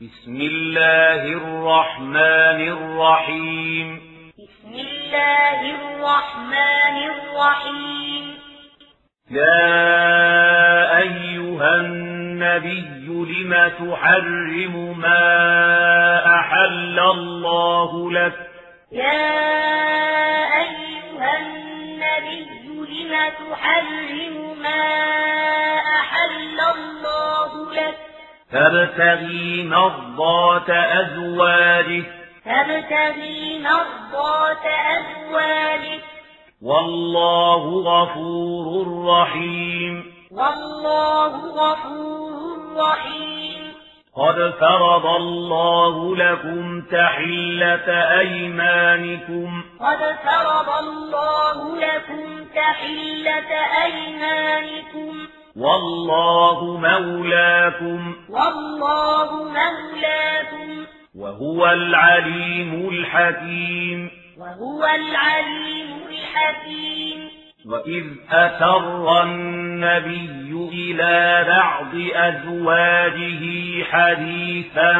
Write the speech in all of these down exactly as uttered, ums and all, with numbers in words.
بسم الله الرحمن الرحيم بسم الله الرحمن الرحيم يا أيها النبي لم تحرم ما أحل الله لك يا أيها النبي لم تحرم ما أحل الله لك تبتغي مرضات أزواجك تبتغي مرضات أزواجك والله غفور رحيم والله غفور رحيم قد فرض الله لكم تحلة أيمانكم قد فرض الله لكم تحلة أيمانكم والله مولاكم والله مولاكم وهو العليم الحكيم وهو العليم الحكيم وإذ أسر النبي إلى بعض أزواجه حديثا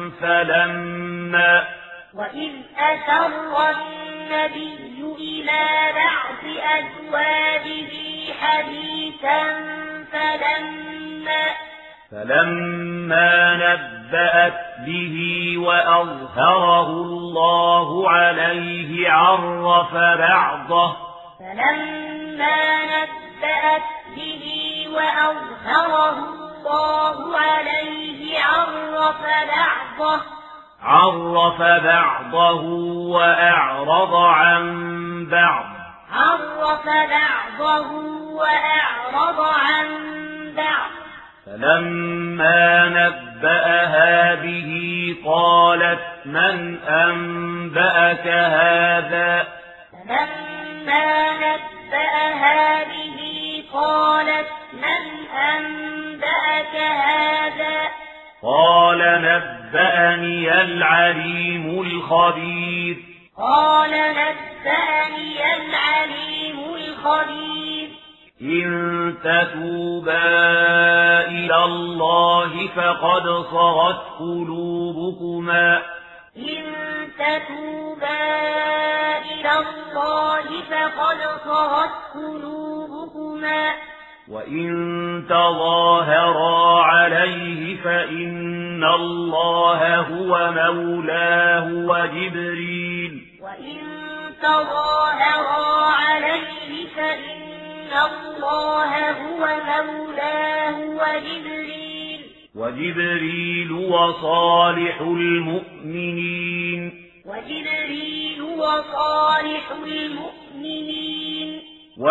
فلما وإذ أسر النبي إلى بعض أزواجه حديثا فلما فلما نبأت به وأظهره الله عليه عرف بعضه فلما نبأت به وأظهره الله عليه عرف بعضه عرف بعضه وأعرض عن بعض عرف بعضه وأعرض عن بعض فلما نبأها به قالت من أنبأك هذا فلما نبأها به قالت من أنبأك هذا قال نبأني العليم الخبير قال نبأني العليم الخبير إن تتوبا إلى الله فقد صغت قلوبكما إن تتوبا إلى الله فقد صغت قلوبكما وإن تظاهرا عليه فإن الله هو مولاه وجبريل وإن تظاهرا عليه فإن الله هو مولاه وجبريل وجبريل وصالح المؤمنين وجبريل وصالح المؤمنين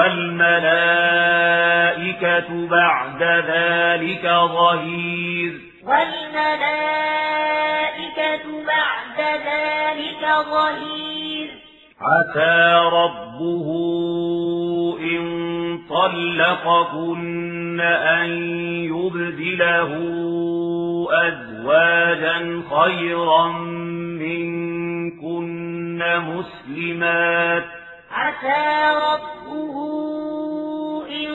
والملائكة بعد ذلك ظهير والملائكة بعد ذلك ظهير عسى ربه إن طلقكن أن يبدله أزواجا خيرا منكن مسلمات عسى ربه إن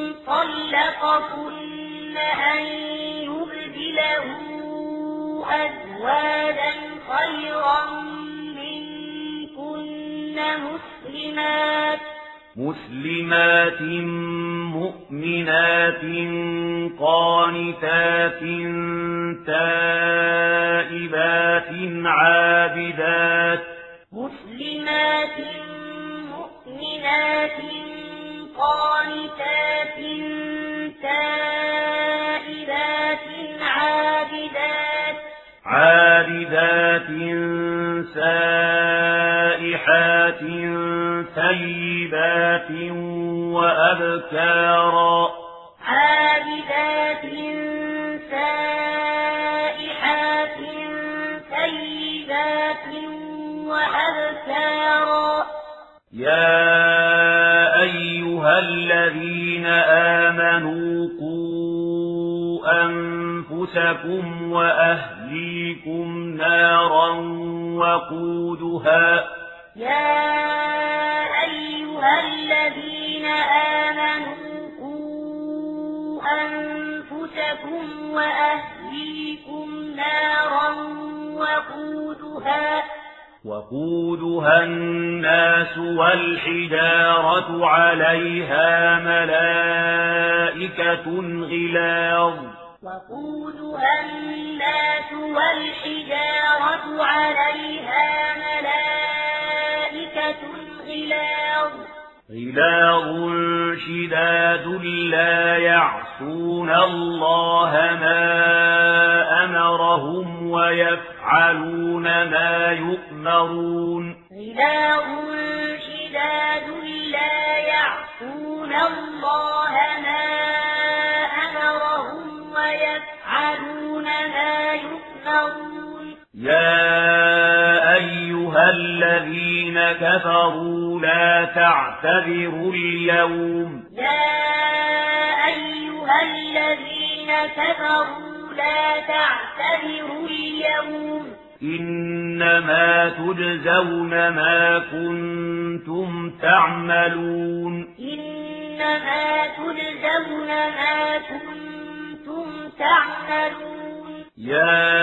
طلقكن أن يبدله أزواجا خيرا منكن مسلمات مسلمات مؤمنات قانتات تائبات عابدات مسلمات مؤمنات قانتات تائبات عابدات عابدات سائحات ثيبات وأبكارا عابدات سائحات ثيبات وأبكارا يا أيها الذين آمنوا قوا أنفسكم وأهليكم نارا وقودها يا أيها الذين آمنوا قوا أنفسكم وأهليكم نارا وقودها الناس والحجارة عليها ملائكة غلاظ وقودها الناس والحجارة عليها ملائكة غلاظ غلاظ شداد لا يعصون الله ما أمرهم ويفعلون ما يؤمرون غلاظ شداد لا يعصون الله ما أمرهم ويفعلون ما يؤمرون يا أيها الذين كفروا لا تعتذروا اليوم يا أيها الذين كفروا لا تعتذروا اليوم إنما تجزون ما كنتم تعملون إنما تجزون ما كنتم تعملون يا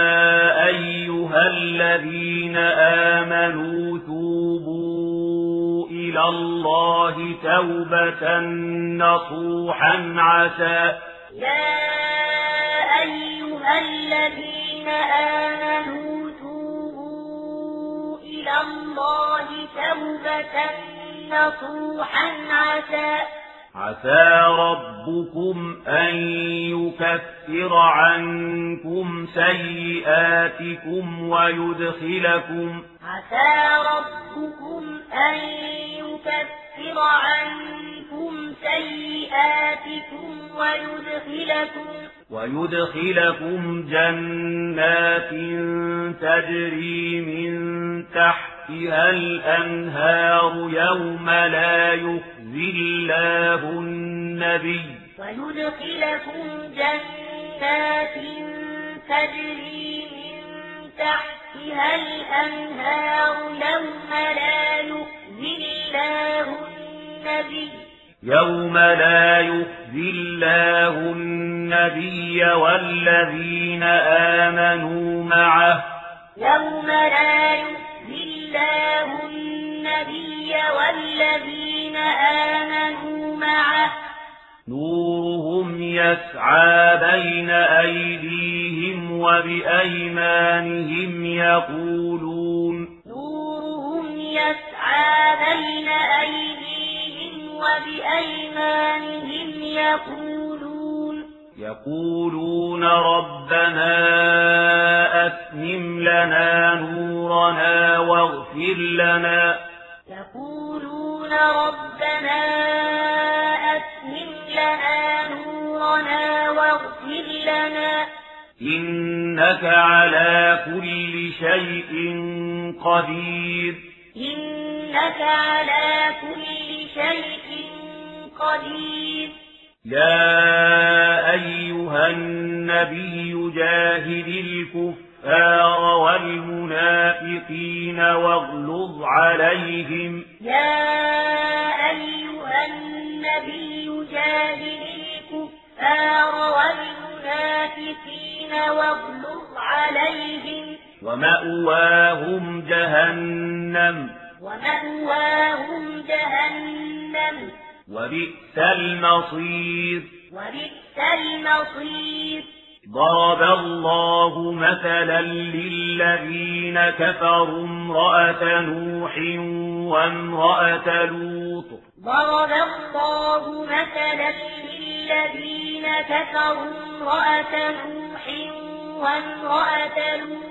أيها الذين آمنوا توبوا إلى الله توبة نصوحا عسى يا أيها الذين آمنوا توبوا إلى الله توبة نصوحا عسى عسى ربكم أن يكفر عنكم سيئاتكم ويدخلكم عسى ربكم أن يكفر عنكم سيئاتكم ويدخلكم ويدخلكم جنات تجري من تحتها الأنهار يوم لا يخزي الله النبي ويدخلكم جنات تجري من تحتها الأنهار يوم لا يخزي الله النبي يوم لا يخزي الله النبي والذين آمنوا معه يوم لا يخزي الله النبي والذين آمنوا معه نورهم يسعى بين أيديهم وبأيمانهم يقولون نورهم يسعى بين أيديهم وبأيمانهم يقولون يقولون ربنا أتمم لنا نورنا واغفر لنا يقولون ربنا أتمم لنا نورنا واغفر لنا إنك على كل شيء قدير إنك على كل شيء قدير يا أيها النبي جاهد الكفار والمنافقين واغلظ عليهم يا أيها النبي جاهد الكفار والمنافقين واغلظ عليهم ومأواهم جهنم ومأواهم جهنم وبئس المصير وبئس المصير ضرب الله مثلا للذين كفروا امرأة نوح وامرأة لوط ضرب الله مثلا للذين كفروا امرأة نوح وامرأة لوط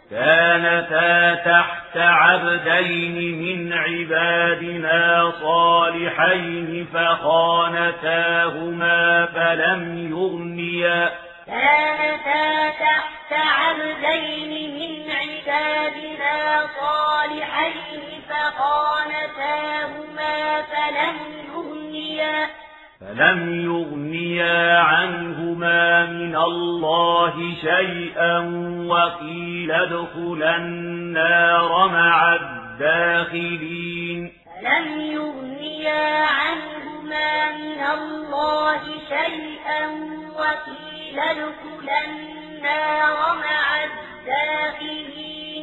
كانتا تحت عبدين من عبادنا صالحين فخانتاهما فلم يغنيا كانتا تحت عبدين من عبادنا صالحين فخانتاهما فلم يغنيا فلم يغنيا عنهما من الله شيئا وقيل ادخلا النار مع الداخلين فلم يغنيا عنهما من الله شيئا وقيل ادخلا النار مع الداخلين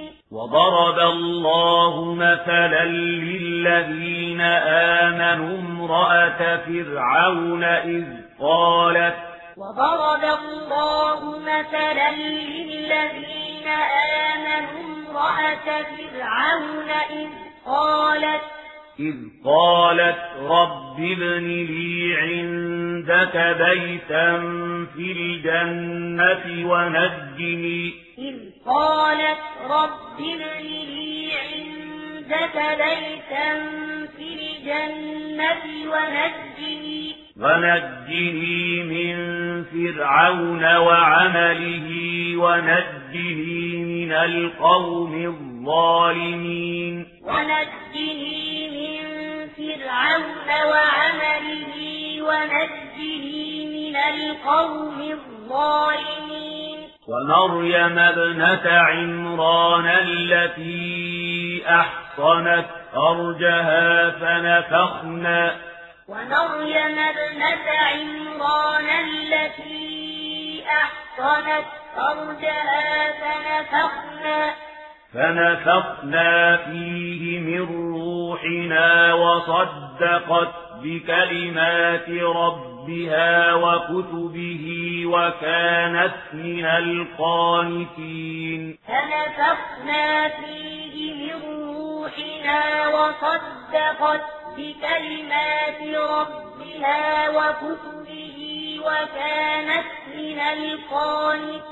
وضرب الله مثلا للذين آمنوا امرأة فرعون إذ قالت وضرب الله مثلا للذين آمنوا امرأة فرعون إذ قالت إذ قالت رب ابن لي عندك بيتا في الجنة ونجني إذ قالت رب ابن لي عندك بيتا في الجنة ونجني ونجني من فرعون وعمله ونجني من القوم الظالمين ونجني من فرعون وعمله ونجني من القوم الظالمين ومريم ابنة عمران التي أحصنت فرجها فنفخنا ومريم ابنة عمران التي أحصنت فرجها فنفخنا فنفخنا فيه من روحنا وصدقت بكلمات ربها وكتبه وكانت من القانتين فنفخنا فيه من روحنا وصدقت بكلمات ربها وكتبه وكانت من القانتين